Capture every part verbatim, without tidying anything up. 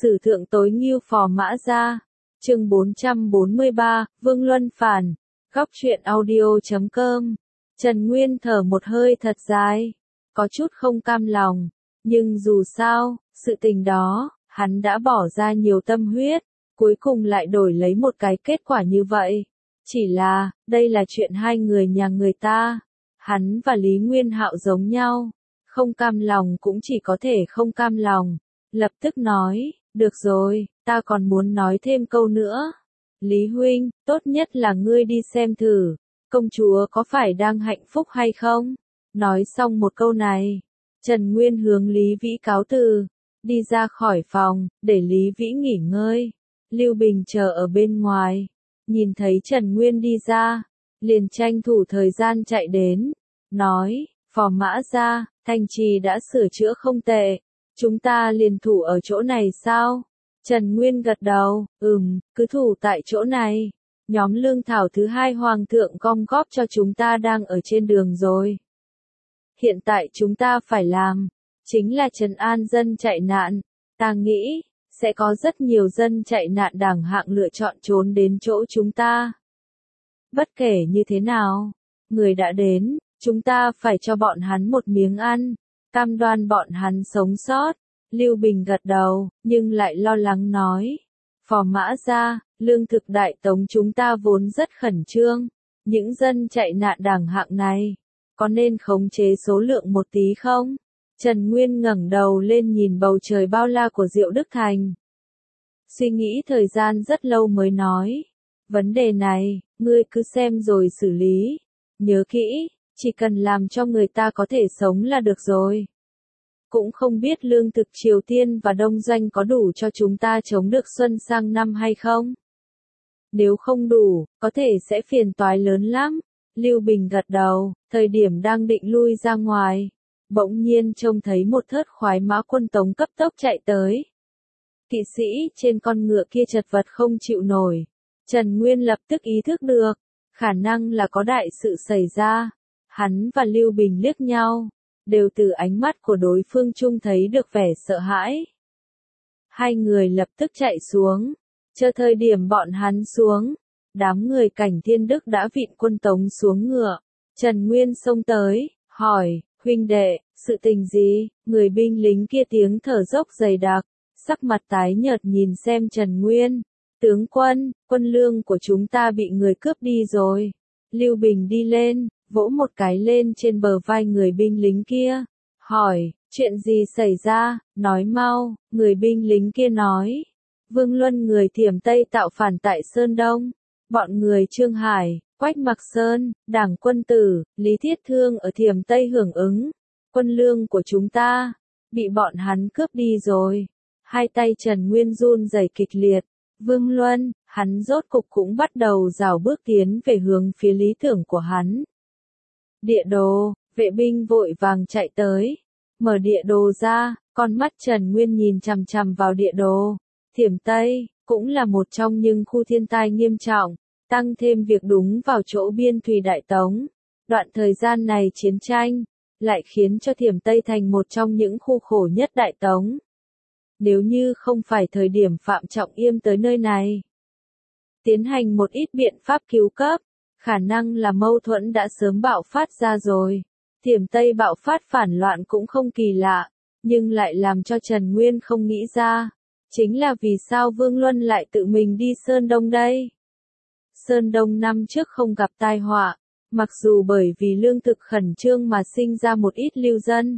Sử thượng tối ngưu phò mã gia. Chương bốn trăm bốn mươi ba, Vương Luân phản. Góc truyện audio chấm com. Trần Nguyên thở một hơi thật dài, có chút không cam lòng, nhưng dù sao, sự tình đó, hắn đã bỏ ra nhiều tâm huyết, cuối cùng lại đổi lấy một cái kết quả như vậy. Chỉ là, đây là chuyện hai người nhà người ta, hắn và Lý Nguyên Hạo giống nhau, không cam lòng cũng chỉ có thể không cam lòng, lập tức nói, được rồi, ta còn muốn nói thêm câu nữa. Lý huynh, tốt nhất là ngươi đi xem thử, công chúa có phải đang hạnh phúc hay không? Nói xong một câu này, Trần Nguyên hướng Lý Vĩ cáo từ, đi ra khỏi phòng, để Lý Vĩ nghỉ ngơi. Lưu Bình chờ ở bên ngoài, nhìn thấy Trần Nguyên đi ra, liền tranh thủ thời gian chạy đến, nói, phò mã gia, thành trì đã sửa chữa không tệ, chúng ta liền thủ ở chỗ này sao? Trần Nguyên gật đầu, ừm, cứ thủ tại chỗ này. Nhóm lương thảo thứ hai hoàng thượng gom góp cho chúng ta đang ở trên đường rồi. Hiện tại chúng ta phải làm, chính là trấn an dân chạy nạn. Ta nghĩ, sẽ có rất nhiều dân chạy nạn đẳng hạng lựa chọn trốn đến chỗ chúng ta. Bất kể như thế nào, người đã đến, chúng ta phải cho bọn hắn một miếng ăn, cam đoan bọn hắn sống sót. Lưu Bình gật đầu, nhưng lại lo lắng nói, phò mã gia, lương thực đại tống chúng ta vốn rất khẩn trương, những dân chạy nạn đẳng hạng này, có nên khống chế số lượng một tí không? Trần Nguyên ngẩng đầu lên nhìn bầu trời bao la của Diệu Đức Thành. Suy nghĩ thời gian rất lâu mới nói, vấn đề này, ngươi cứ xem rồi xử lý, nhớ kỹ, chỉ cần làm cho người ta có thể sống là được rồi. Cũng không biết lương thực Triều Tiên và Đông Doanh có đủ cho chúng ta chống được xuân sang năm hay không? Nếu không đủ, có thể sẽ phiền toái lớn lắm. Lưu Bình gật đầu, thời điểm đang định lui ra ngoài, bỗng nhiên trông thấy một thớt khoái mã quân Tống cấp tốc chạy tới. Kỵ sĩ trên con ngựa kia chật vật không chịu nổi. Trần Nguyên lập tức ý thức được, khả năng là có đại sự xảy ra. Hắn và Lưu Bình liếc nhau, đều từ ánh mắt của đối phương chung thấy được vẻ sợ hãi. Hai người lập tức chạy xuống, chờ thời điểm bọn hắn xuống, đám người Cảnh Thiên Đức đã vịn quân Tống xuống ngựa. Trần Nguyên xông tới, hỏi, huynh đệ, sự tình gì? Người binh lính kia tiếng thở dốc dày đặc, sắc mặt tái nhợt nhìn xem Trần Nguyên. Tướng quân, quân lương của chúng ta bị người cướp đi rồi. Lưu Bình đi lên, vỗ một cái lên trên bờ vai người binh lính kia, hỏi, chuyện gì xảy ra, nói mau. Người binh lính kia nói, Vương Luân người Thiểm Tây tạo phản tại Sơn Đông, bọn người Trương Hải, Quách Mặc Sơn, Đảng Quân Tử, Lý Thiết Thương ở Thiểm Tây hưởng ứng, quân lương của chúng ta, bị bọn hắn cướp đi rồi. Hai tay Trần Nguyên run rẩy kịch liệt, Vương Luân, hắn rốt cục cũng bắt đầu rảo bước tiến về hướng phía lý tưởng của hắn. Địa đồ, vệ binh vội vàng chạy tới, mở địa đồ ra, con mắt Trần Nguyên nhìn chằm chằm vào địa đồ. Thiểm Tây, cũng là một trong những khu thiên tai nghiêm trọng, tăng thêm việc đúng vào chỗ biên thùy Đại Tống. Đoạn thời gian này chiến tranh, lại khiến cho Thiểm Tây thành một trong những khu khổ nhất Đại Tống. Nếu như không phải thời điểm Phạm Trọng Yêm tới nơi này, tiến hành một ít biện pháp cứu cấp, khả năng là mâu thuẫn đã sớm bạo phát ra rồi. Thiểm Tây bạo phát phản loạn cũng không kỳ lạ, nhưng lại làm cho Trần Nguyên không nghĩ ra, chính là vì sao Vương Luân lại tự mình đi Sơn Đông đây. Sơn Đông năm trước không gặp tai họa, mặc dù bởi vì lương thực khẩn trương mà sinh ra một ít lưu dân,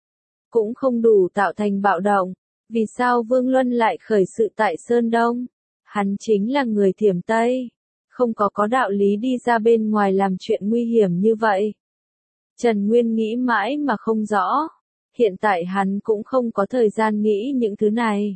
cũng không đủ tạo thành bạo động. Vì sao Vương Luân lại khởi sự tại Sơn Đông? Hắn chính là người Thiểm Tây, không có có đạo lý đi ra bên ngoài làm chuyện nguy hiểm như vậy. Trần Nguyên nghĩ mãi mà không rõ, hiện tại hắn cũng không có thời gian nghĩ những thứ này.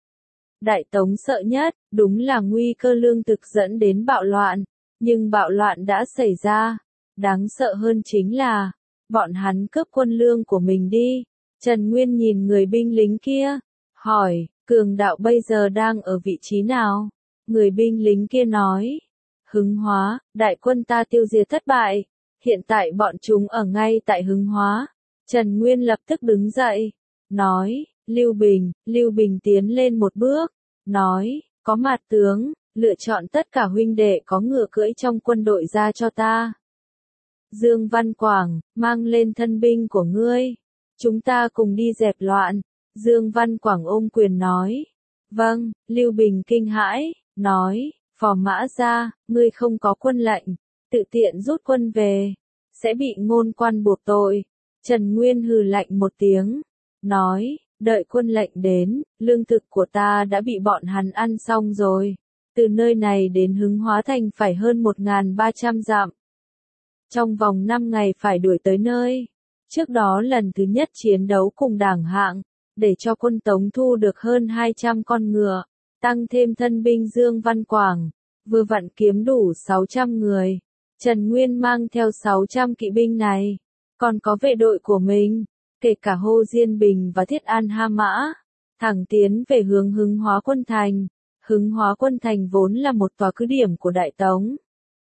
Đại Tống sợ nhất, đúng là nguy cơ lương thực dẫn đến bạo loạn, nhưng bạo loạn đã xảy ra. Đáng sợ hơn chính là, bọn hắn cướp quân lương của mình đi. Trần Nguyên nhìn người binh lính kia, hỏi, cường đạo bây giờ đang ở vị trí nào? Người binh lính kia nói, Hưng Hóa, đại quân ta tiêu diệt thất bại, hiện tại bọn chúng ở ngay tại Hưng Hóa. Trần Nguyên lập tức đứng dậy, nói, Lưu Bình, Lưu Bình tiến lên một bước, nói, có mặt tướng, lựa chọn tất cả huynh đệ có ngựa cưỡi trong quân đội ra cho ta. Dương Văn Quảng, mang lên thân binh của ngươi, chúng ta cùng đi dẹp loạn. Dương Văn Quảng ôm quyền nói, vâng. Lưu Bình kinh hãi, nói, Phò Mã Gia, ngươi không có quân lệnh, tự tiện rút quân về, sẽ bị ngôn quan buộc tội. Trần Nguyên hừ lạnh một tiếng, nói, đợi quân lệnh đến, lương thực của ta đã bị bọn hắn ăn xong rồi. Từ nơi này đến Hưng Hóa Thành phải hơn một nghìn ba trăm dặm. Trong vòng năm ngày phải đuổi tới nơi. Trước đó lần thứ nhất chiến đấu cùng Đảng Hạng, để cho quân Tống thu được hơn hai trăm con ngựa, tăng thêm thân binh Dương Văn Quảng, vừa vặn kiếm đủ sáu trăm người. Trần Nguyên mang theo sáu trăm kỵ binh này, còn có vệ đội của mình, kể cả Hồ Diên Bình và Thiết An Ha Mã, thẳng tiến về hướng Hưng Hóa Quân Thành. Hưng Hóa Quân Thành vốn là một tòa cứ điểm của Đại Tống.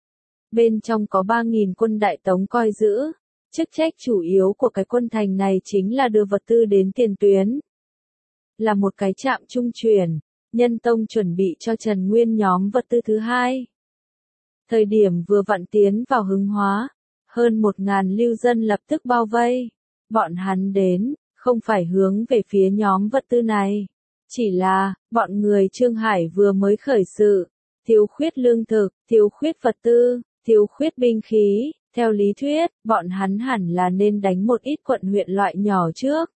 Bên trong có ba nghìn quân Đại Tống coi giữ, chức trách chủ yếu của cái quân thành này chính là đưa vật tư đến tiền tuyến. Là một cái trạm trung chuyển, Nhân Tông chuẩn bị cho Trần Nguyên nhóm vật tư thứ hai. Thời điểm vừa vặn tiến vào Hưng Hóa, hơn một ngàn lưu dân lập tức bao vây. Bọn hắn đến, không phải hướng về phía nhóm vật tư này. Chỉ là, bọn người Trương Hải vừa mới khởi sự, thiếu khuyết lương thực, thiếu khuyết vật tư, thiếu khuyết binh khí. Theo lý thuyết, bọn hắn hẳn là nên đánh một ít quận huyện loại nhỏ trước.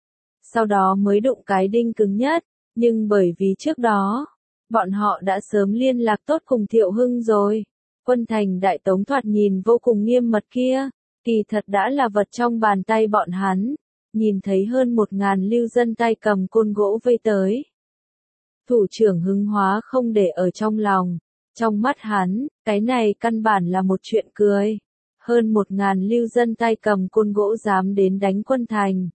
Sau đó mới đụng cái đinh cứng nhất, nhưng bởi vì trước đó, bọn họ đã sớm liên lạc tốt cùng Thiệu Hưng rồi. Quân thành Đại Tống thoạt nhìn vô cùng nghiêm mật kia, kỳ thật đã là vật trong bàn tay bọn hắn. Nhìn thấy hơn một ngàn lưu dân tay cầm côn gỗ vây tới. Thủ trưởng Hưng Hóa không để ở trong lòng. Trong mắt hắn, cái này căn bản là một chuyện cười. Hơn một ngàn lưu dân tay cầm côn gỗ dám đến đánh quân thành.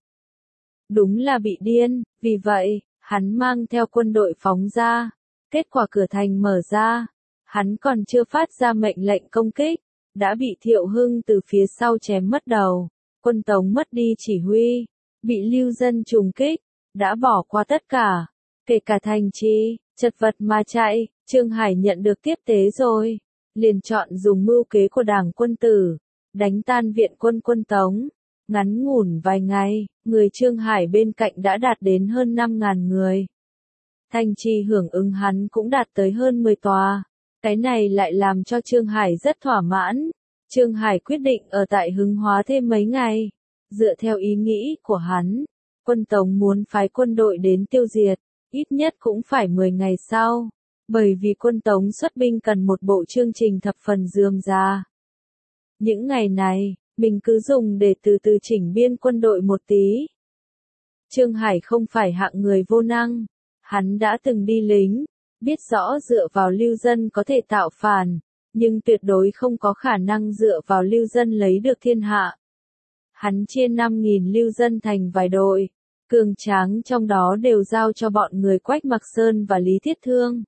Đúng là bị điên, vì vậy, hắn mang theo quân đội phóng ra. Kết quả cửa thành mở ra. Hắn còn chưa phát ra mệnh lệnh công kích, đã bị Thiệu Hưng từ phía sau chém mất đầu. Quân Tống mất đi chỉ huy, bị lưu dân trùng kích, đã bỏ qua tất cả, kể cả thành trì, chật vật mà chạy. Trương Hải nhận được tiếp tế rồi, liền chọn dùng mưu kế của Đảng Quân Tử, đánh tan viện quân quân Tống. Ngắn ngủn vài ngày, người Trương Hải bên cạnh đã đạt đến hơn năm ngàn người. Thành trì hưởng ứng hắn cũng đạt tới hơn mười tòa. Cái này lại làm cho Trương Hải rất thỏa mãn. Trương Hải quyết định ở tại Hưng Hóa thêm mấy ngày. Dựa theo ý nghĩ của hắn, quân Tống muốn phái quân đội đến tiêu diệt, ít nhất cũng phải mười ngày sau. Bởi vì quân Tống xuất binh cần một bộ chương trình thập phần rườm rà. Những ngày này, mình cứ dùng để từ từ chỉnh biên quân đội một tí. Trương Hải không phải hạng người vô năng. Hắn đã từng đi lính, biết rõ dựa vào lưu dân có thể tạo phản, nhưng tuyệt đối không có khả năng dựa vào lưu dân lấy được thiên hạ. Hắn chia năm nghìn lưu dân thành vài đội, cường tráng trong đó đều giao cho bọn người Quách Mặc Sơn và Lý Thiết Thương.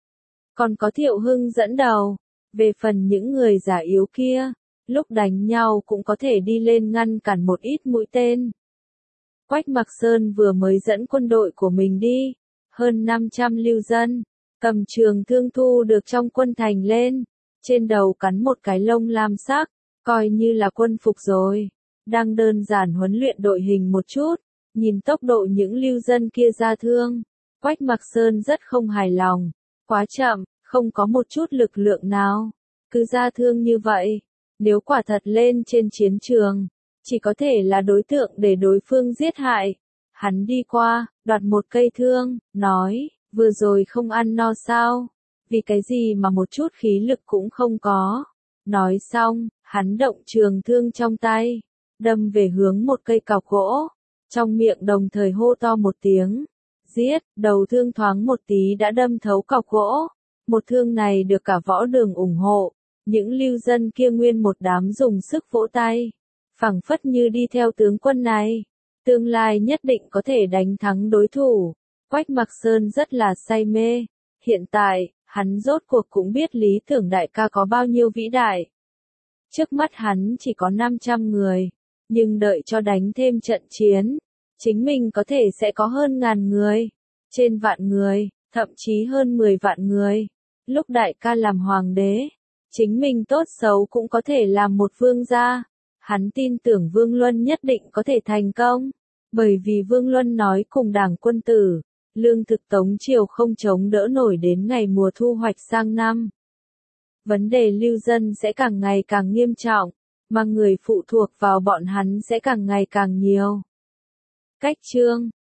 Còn có Thiệu Hưng dẫn đầu, về phần những người giả yếu kia, lúc đánh nhau cũng có thể đi lên ngăn cản một ít mũi tên. Quách Mặc Sơn vừa mới dẫn quân đội của mình đi, hơn năm trăm lưu dân, cầm trường thương thu được trong quân thành lên, trên đầu cắn một cái lông lam sắc, coi như là quân phục rồi. Đang đơn giản huấn luyện đội hình một chút, nhìn tốc độ những lưu dân kia ra thương. Quách Mặc Sơn rất không hài lòng, quá chậm, không có một chút lực lượng nào, cứ ra thương như vậy. Nếu quả thật lên trên chiến trường, chỉ có thể là đối tượng để đối phương giết hại. Hắn đi qua, đoạt một cây thương, nói, vừa rồi không ăn no sao, vì cái gì mà một chút khí lực cũng không có. Nói xong, hắn động trường thương trong tay, đâm về hướng một cây cọc gỗ, trong miệng đồng thời hô to một tiếng, giết. Đầu thương thoáng một tí đã đâm thấu cọc gỗ. Một thương này được cả võ đường ủng hộ, những lưu dân kia nguyên một đám dùng sức vỗ tay, phảng phất như đi theo tướng quân này, tương lai nhất định có thể đánh thắng đối thủ. Quách Mặc Sơn rất là say mê, hiện tại, hắn rốt cuộc cũng biết lý tưởng đại ca có bao nhiêu vĩ đại. Trước mắt hắn chỉ có năm trăm người, nhưng đợi cho đánh thêm trận chiến, chính mình có thể sẽ có hơn ngàn người, trên vạn người, thậm chí hơn mười vạn người. Lúc đại ca làm hoàng đế, chính mình tốt xấu cũng có thể làm một vương gia. Hắn tin tưởng Vương Luân nhất định có thể thành công, bởi vì Vương Luân nói cùng Đảng quân tử, lương thực Tống triều không chống đỡ nổi đến ngày mùa thu hoạch sang năm. Vấn đề lưu dân sẽ càng ngày càng nghiêm trọng, mà người phụ thuộc vào bọn hắn sẽ càng ngày càng nhiều. Cách chương